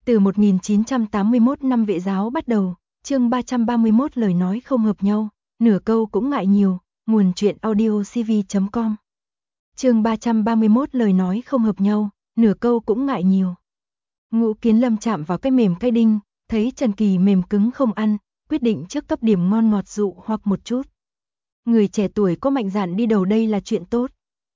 Từ 1981 năm vệ giáo bắt đầu, chương 331 lời nói không hợp nhau, nửa câu cũng ngại nhiều, nguồn truyện audiocv.com. Chương 331 lời nói không hợp nhau, nửa câu cũng ngại nhiều. Ngũ Kiến Lâm chạm vào cái mềm cái đinh, thấy Trần Kỳ mềm cứng không ăn, quyết định trước cấp điểm ngon ngọt dụ hoặc một chút. Người trẻ tuổi có mạnh dạn đi đầu đây là chuyện tốt.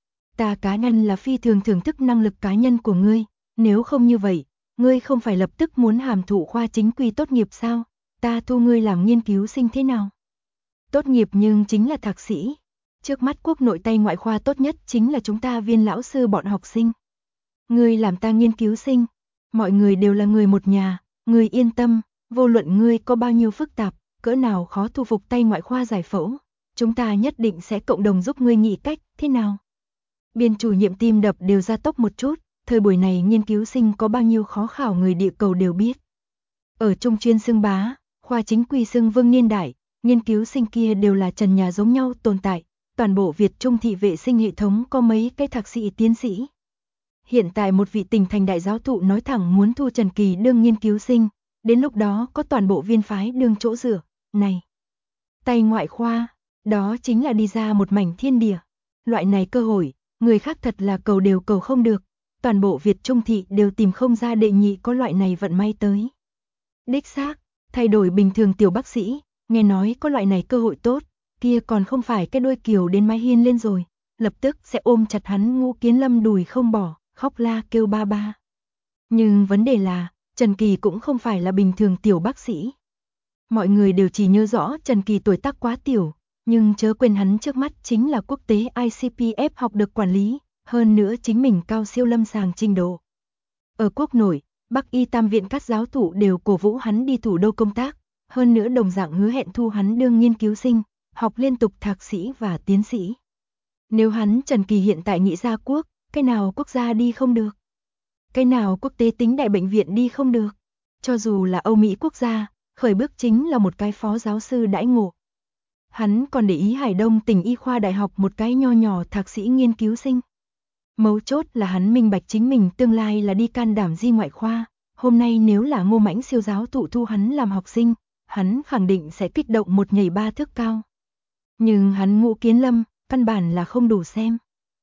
Ta cá nhân là phi thường thưởng thức năng lực cá nhân của ngươi, nếu không như vậy, ngươi không phải lập tức muốn hàm thụ khoa chính quy tốt nghiệp sao? Ta thu ngươi làm nghiên cứu sinh thế nào? Tốt nghiệp nhưng chính là thạc sĩ. Trước mắt quốc nội Tây ngoại khoa tốt nhất chính là chúng ta viên lão sư bọn học sinh. Ngươi làm ta nghiên cứu sinh, mọi người đều là người một nhà, ngươi yên tâm, vô luận ngươi có bao nhiêu phức tạp, cỡ nào khó thu phục Tây ngoại khoa giải phẫu, chúng ta nhất định sẽ cộng đồng giúp ngươi nghĩ cách, thế nào? Biên chủ nhiệm tim đập đều ra tốc một chút, thời buổi này nghiên cứu sinh có bao nhiêu khó khảo người địa cầu đều biết. Ở trung chuyên xưng bá, khoa chính quy xưng vương niên đại, nghiên cứu sinh kia đều là trần nhà giống nhau tồn tại, toàn bộ Việt Trung thị vệ sinh hệ thống có mấy cái thạc sĩ tiến sĩ. Hiện tại một vị tỉnh thành đại giáo thụ nói thẳng muốn thu Trần Kỳ đương nghiên cứu sinh, đến lúc đó có toàn bộ viên phái đương chỗ dựa, này. Tây ngoại khoa, đó chính là đi ra một mảnh thiên địa. Loại này cơ hội, người khác thật là cầu đều cầu không được, toàn bộ Việt Trung thị đều tìm không ra đệ nhị có loại này vận may tới. Đích xác, thay đổi bình thường tiểu bác sĩ, nghe nói có loại này cơ hội tốt, kia còn không phải cái đuôi kiều đến mái hiên lên rồi, lập tức sẽ ôm chặt hắn Ngũ Kiến Lâm đùi không bỏ, khóc la kêu ba ba. Nhưng vấn đề là, Trần Kỳ cũng không phải là bình thường tiểu bác sĩ. Mọi người đều chỉ nhớ rõ Trần Kỳ tuổi tác quá tiểu, nhưng chớ quên hắn trước mắt chính là quốc tế ICPF học được quản lý, hơn nữa chính mình cao siêu lâm sàng trình độ. Ở quốc nội, Bắc Y Tam viện các giáo thụ đều cổ vũ hắn đi thủ đô công tác, hơn nữa đồng dạng hứa hẹn thu hắn đương nghiên cứu sinh, học liên tục thạc sĩ và tiến sĩ. Nếu hắn Trần Kỳ hiện tại nghĩ ra quốc, cái nào quốc gia đi không được? Cái nào quốc tế tính đại bệnh viện đi không được? Cho dù là Âu Mỹ quốc gia, khởi bước chính là một cái phó giáo sư đãi ngộ. Hắn còn để ý Hải Đông tỉnh y khoa đại học một cái nho nhỏ thạc sĩ nghiên cứu sinh. Mấu chốt là hắn minh bạch chính mình tương lai là đi can đảm di ngoại khoa, hôm nay nếu là Ngô Mãnh siêu giáo thụ thu hắn làm học sinh, hắn khẳng định sẽ kích động một nhảy ba thước cao. Nhưng hắn Ngũ Kiến Lâm, căn bản là không đủ xem.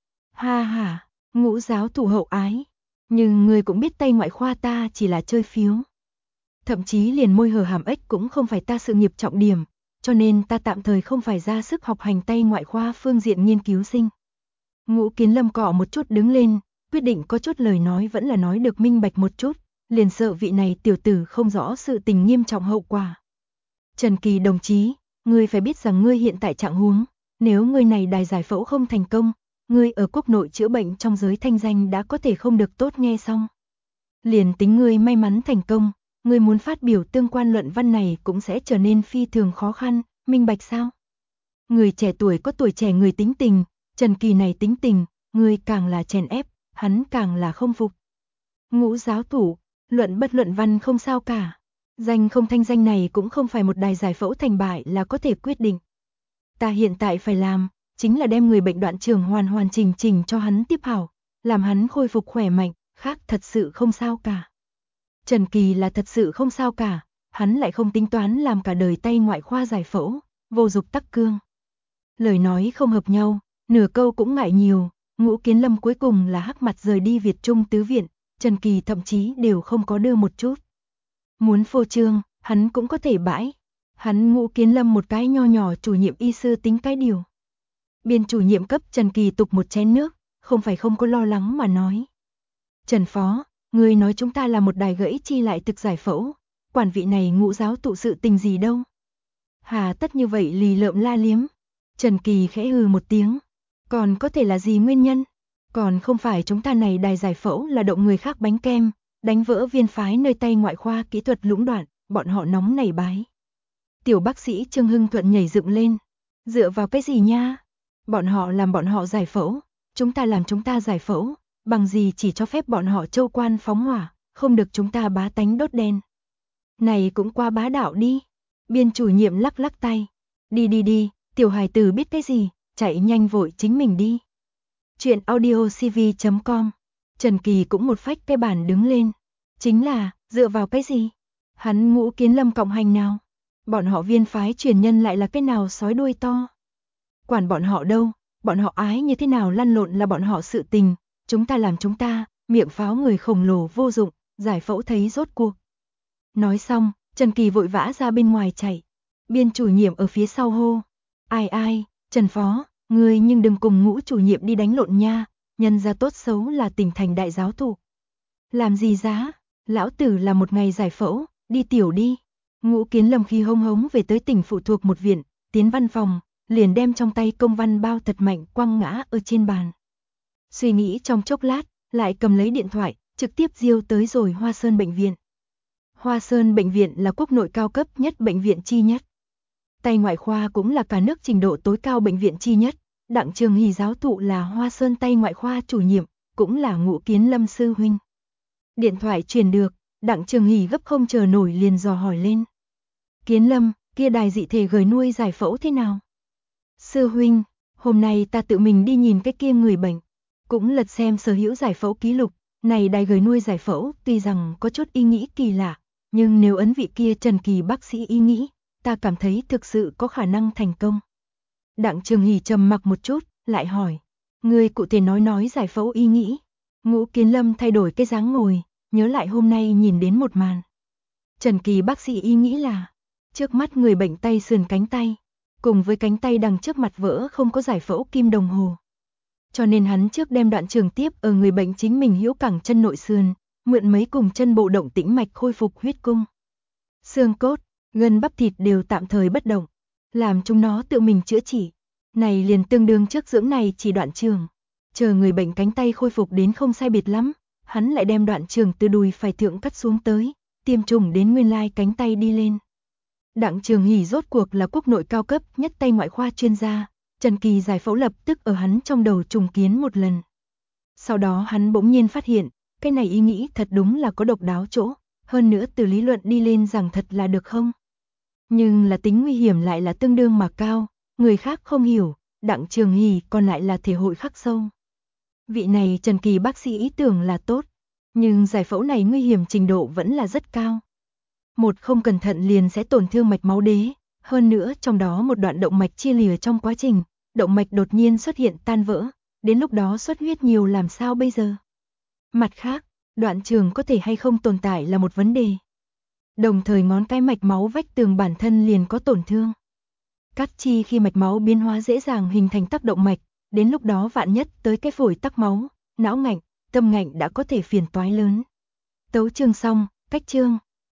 Ha ha, Ngũ giáo thụ hậu ái, nhưng người cũng biết Tây ngoại khoa ta chỉ là chơi phiếu. Thậm chí liền môi hở hàm ếch cũng không phải ta sự nghiệp trọng điểm, cho nên ta tạm thời không phải ra sức học hành Tây ngoại khoa phương diện nghiên cứu sinh. Ngũ Kiến Lâm cọ một chút đứng lên, quyết định có chút lời nói vẫn là nói được minh bạch một chút, liền sợ vị này tiểu tử không rõ sự tình nghiêm trọng hậu quả. Trần Kỳ đồng chí, ngươi phải biết rằng ngươi hiện tại trạng huống, nếu ngươi này đài giải phẫu không thành công, ngươi ở quốc nội chữa bệnh trong giới thanh danh đã có thể không được tốt nghe xong. Liền tính ngươi may mắn thành công, ngươi muốn phát biểu tương quan luận văn này cũng sẽ trở nên phi thường khó khăn, minh bạch sao? Người trẻ tuổi có tuổi trẻ người tính tình, Trần Kỳ này tính tình, ngươi càng là chèn ép, hắn càng là không phục. Ngũ giáo thủ, luận bất luận văn không sao cả. Danh không thanh danh này cũng không phải một đài giải phẫu thành bại là có thể quyết định. Ta hiện tại phải làm, chính là đem người bệnh đoạn trường hoàn chỉnh cho hắn tiếp hảo, làm hắn khôi phục khỏe mạnh, khác thật sự không sao cả. Trần Kỳ là thật sự không sao cả, hắn lại không tính toán làm cả đời Tây ngoại khoa giải phẫu, vô dục tắc cương. Lời nói không hợp nhau, nửa câu cũng ngại nhiều, Ngũ Kiến Lâm cuối cùng là hắc mặt rời đi Việt Trung tứ viện, Trần Kỳ thậm chí đều không có đưa một chút. Muốn phô trương, hắn cũng có thể bãi. Hắn Ngũ Kiến Lâm một cái nho nhỏ chủ nhiệm y sư tính cái điều. Biên chủ nhiệm cấp Trần Kỳ tục một chén nước, không phải không có lo lắng mà nói. Trần Phó, người nói chúng ta là một đài gãy chi lại thực giải phẫu, quản vị này Ngũ giáo tụ sự tình gì đâu. Hà tất như vậy lì lợm la liếm. Trần Kỳ khẽ hừ một tiếng. Còn có thể là gì nguyên nhân? Còn không phải chúng ta này đài giải phẫu là động người khác bánh kem, đánh vỡ viên phái nơi Tây ngoại khoa kỹ thuật lũng đoạn, bọn họ nóng nảy bái. Tiểu bác sĩ Trương Hưng Thuận nhảy dựng lên. Dựa vào cái gì nha? Bọn họ làm bọn họ giải phẫu, chúng ta làm chúng ta giải phẫu, bằng gì chỉ cho phép bọn họ châu quan phóng hỏa, không được chúng ta bá tánh đốt đèn. Này cũng qua bá đạo đi. Biên chủ nhiệm lắc lắc tay. Đi, tiểu hài tử biết cái gì, chạy nhanh vội chính mình đi. Chuyện audiocv.com. Trần Kỳ cũng một phách cái bàn đứng lên. Chính là, Dựa vào cái gì? Hắn Ngũ Kiến Lâm cộng hành nào? Bọn họ Viên phái truyền nhân lại là cái nào sói đuôi to? Quản bọn họ đâu, bọn họ ái như thế nào lăn lộn là bọn họ sự tình, chúng ta làm chúng ta, miệng pháo người khổng lồ vô dụng, giải phẫu thấy rốt cuộc. Nói xong, Trần Kỳ vội vã ra bên ngoài chạy. Biên chủ nhiệm ở phía sau hô. Ai, Trần Phó, ngươi nhưng đừng cùng Ngũ chủ nhiệm đi đánh lộn nha, nhân ra tốt xấu là tỉnh thành đại giáo thụ. Làm gì giá, lão tử là một ngày giải phẫu, đi tiểu đi. Ngũ Kiến Lâm khi hống hống về tới tỉnh phụ thuộc một viện, tiến văn phòng, liền đem trong tay công văn bao thật mạnh quăng ngã ở trên bàn. Suy nghĩ trong chốc lát, lại cầm lấy điện thoại, trực tiếp diêu tới rồi Hoa Sơn bệnh viện. Hoa Sơn bệnh viện là quốc nội cao cấp nhất bệnh viện chi nhất. Tay ngoại khoa cũng là cả nước trình độ tối cao bệnh viện chi nhất. Đặng Trường Hỷ giáo thụ là Hoa Sơn tay ngoại khoa chủ nhiệm, cũng là Ngũ Kiến Lâm sư huynh. Điện thoại truyền được, Đặng Trường Hỷ gấp không chờ nổi liền dò hỏi lên. Kiến Lâm, kia đài dị thể gửi nuôi giải phẫu thế nào? Sư huynh, hôm nay ta tự mình đi nhìn cái kia người bệnh, cũng lật xem sở hữu giải phẫu ký lục, này đài gửi nuôi giải phẫu tuy rằng có chút ý nghĩ kỳ lạ, nhưng nếu ấn vị kia Trần Kỳ bác sĩ ý nghĩ, ta cảm thấy thực sự có khả năng thành công. Đặng Trường Hỷ trầm mặc một chút, lại hỏi, người cụ thể nói giải phẫu ý nghĩ. Ngũ Kiến Lâm thay đổi cái dáng ngồi, nhớ lại hôm nay nhìn đến một màn. Trần Kỳ bác sĩ ý nghĩ là, trước mắt người bệnh tay sườn cánh tay, cùng với cánh tay đằng trước mặt vỡ không có giải phẫu kim đồng hồ. Cho nên hắn trước đem đoạn trường tiếp ở người bệnh chính mình hữu cẳng chân nội sườn, mượn mấy cùng chân bộ động tĩnh mạch khôi phục huyết cung. Xương cốt, gân bắp thịt đều tạm thời bất động, làm chúng nó tự mình chữa trị. Này liền tương đương trước dưỡng này chỉ đoạn trường. Chờ người bệnh cánh tay khôi phục đến không sai biệt lắm, hắn lại đem đoạn trường từ đùi phải thượng cắt xuống tới, tiêm trùng đến nguyên lai cánh tay đi lên. Đặng Trường Hỷ rốt cuộc là quốc nội cao cấp nhất tay ngoại khoa chuyên gia, Trần Kỳ giải phẫu lập tức ở hắn trong đầu trùng kiến một lần. Sau đó hắn bỗng nhiên phát hiện, cái này ý nghĩ thật đúng là có độc đáo chỗ, hơn nữa từ lý luận đi lên rằng thật là được không? Nhưng là tính nguy hiểm lại là tương đương mà cao, người khác không hiểu, Đặng Trường Hỷ còn lại là thể hội khắc sâu. Vị này Trần Kỳ bác sĩ ý tưởng là tốt, nhưng giải phẫu này nguy hiểm trình độ vẫn là rất cao. Một không cẩn thận liền sẽ tổn thương mạch máu đế, hơn nữa trong đó một đoạn động mạch chia lìa trong quá trình, động mạch đột nhiên xuất hiện tan vỡ, đến lúc đó xuất huyết nhiều làm sao bây giờ? Mặt khác, đoạn trường có thể hay không tồn tại là một vấn đề. Đồng thời ngón cái mạch máu vách tường bản thân liền có tổn thương. Cắt chi khi mạch máu biến hóa dễ dàng hình thành tắc động mạch, đến lúc đó vạn nhất tới cái phổi tắc máu, não ngạnh, tâm ngạnh đã có thể phiền toái lớn. Tấu chương xong, cách chương.